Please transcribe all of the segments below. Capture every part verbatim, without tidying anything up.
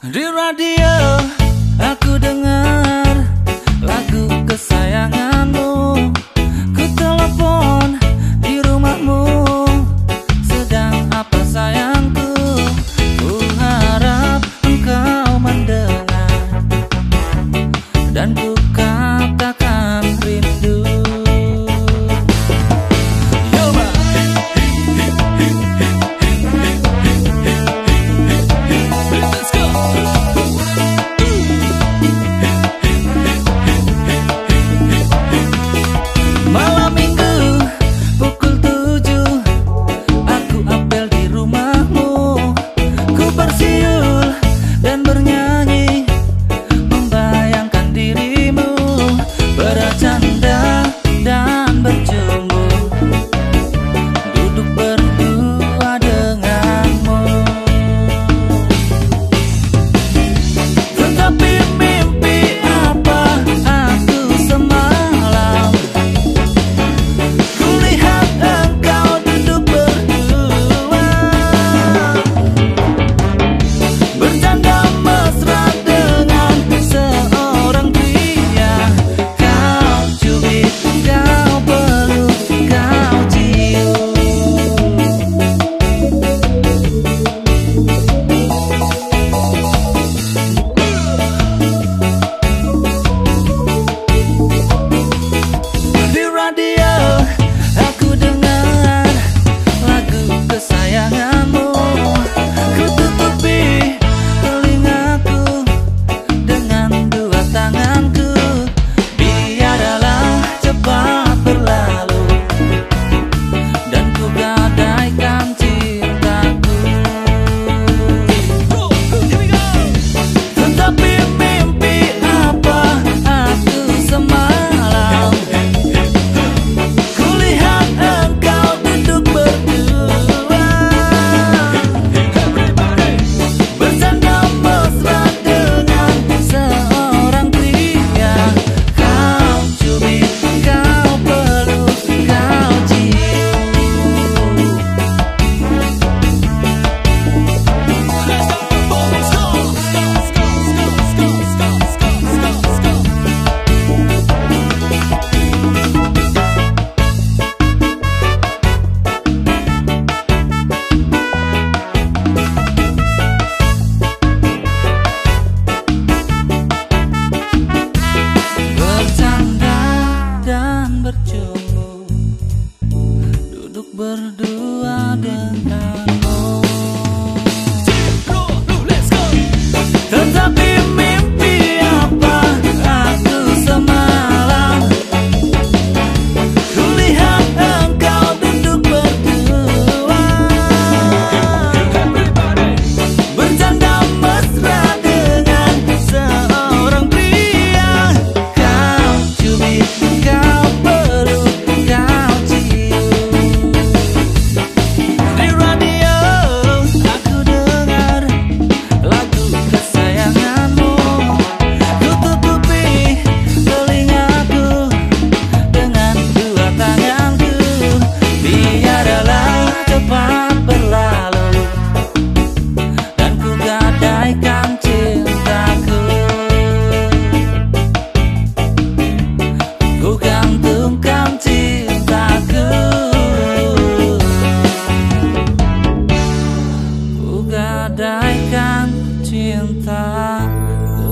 Di radio aku dengar lagu kesayanganmu. Ku telepon di rumahmu, sedang apa sayangku? Ku harap engkau mendengar dan ku katakan rindu. Malam minggu pukul tujuh aku apel di rumahmu. Ku bersiul dan bernyanyi, membayangkan dirimu bercanda dan bercumbu, duduk berdua denganmu. Tetapi mimpi apa aku semalam? Kulihat engkau duduk berdua, bercanda mesra dengan seorang pria. Kau cubit, kau peluk, kau cium. Di radio aku dengar lagu kesayanganmu. Ku tutupi telingaku dengan dua tanganku. Biarlah cepat berlalu dan ku gadaikan cintaku. Tetapi mimpi apa aku semalam? Kulihat engkau duduk berdua, bercanda mesra dengan seorang pria. Kau cubit, kau peluk, kau cium. Bercanda dan bercumbu, duduk berdua denganmu. Tetapi mimpi apa aku semalam? Kulihat engkau duduk berdua, bercanda mesra dengan seorang pria. Kau cubit, kau peluk, kau cium. Di radio aku dengar lagu kesayanganmu. Ku tutupi telingaku dengan dua tanganku. Biarlah cepat berlalu dan ku gadaikan cintaku. Ku gantungkan cintaku, ku gadaikan cintaku.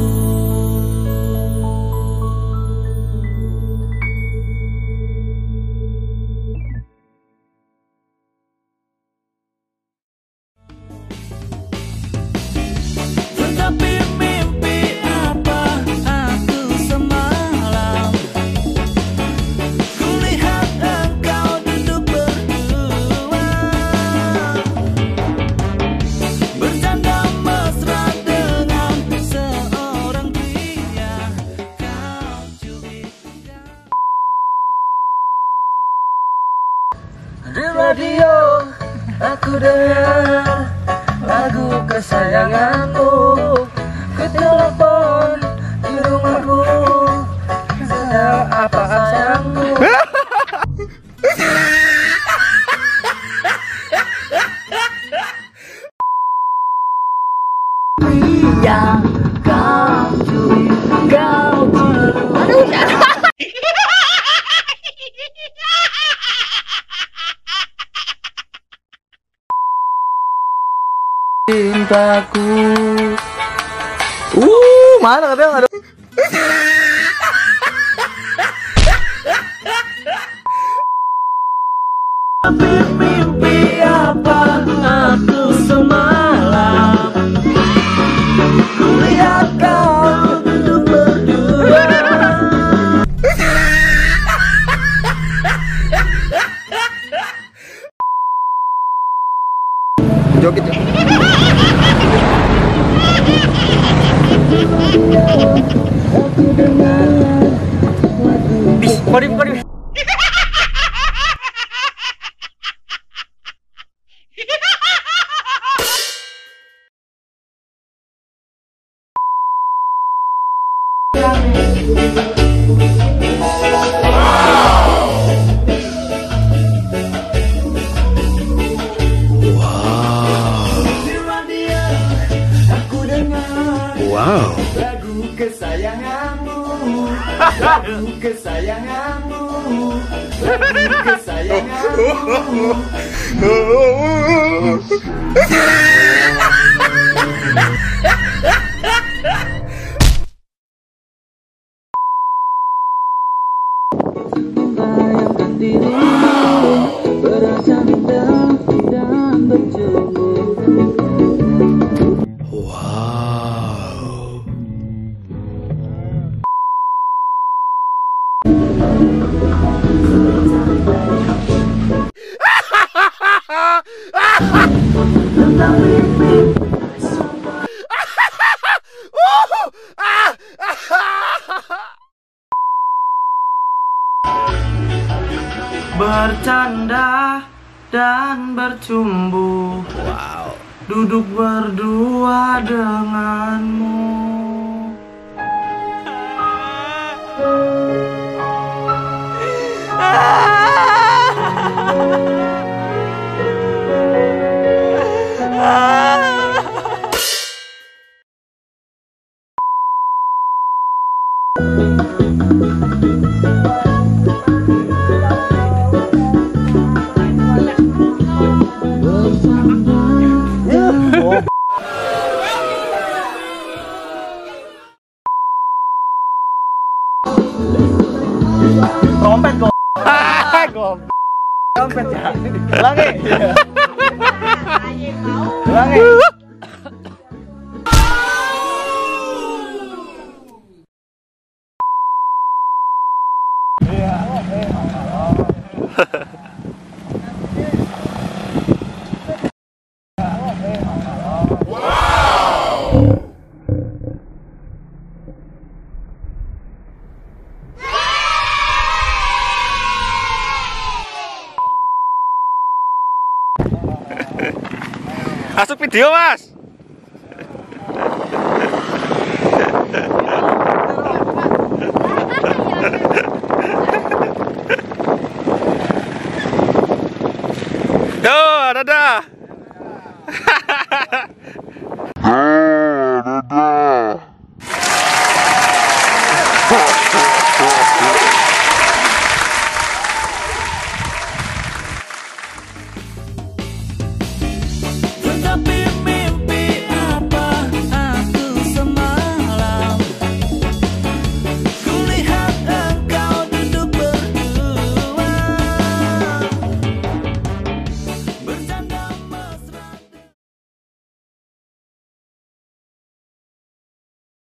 Tetapi mimpi apa aku semalam? Kulihat engkau duduk berdua, bercanda mesra dengan seorang pria. Kau cubit, kau... Di radio aku dengar lagu kesayanganmu. Ku telepon di rumahmu, sedang apa sayangmu? me. yang kau curi, kau curi. Aduh, cintaku. Uh, mana katanya ada. Mimpi apa aku semalam, kulihat kau duduk berdua. Joget ya. Bis, kodif, kodif. Wow. Lagu kesayanganmu, lagu kesayanganmu, lagu kesayanganmu. Bayangkan dirimu berasa indah dan bercumbu. Bercanda dan bercumbu. Wow. Duduk berdua denganmu. Trompet kok. Trompet ya. Ulangi. Ulangi. Masuk video, Mas.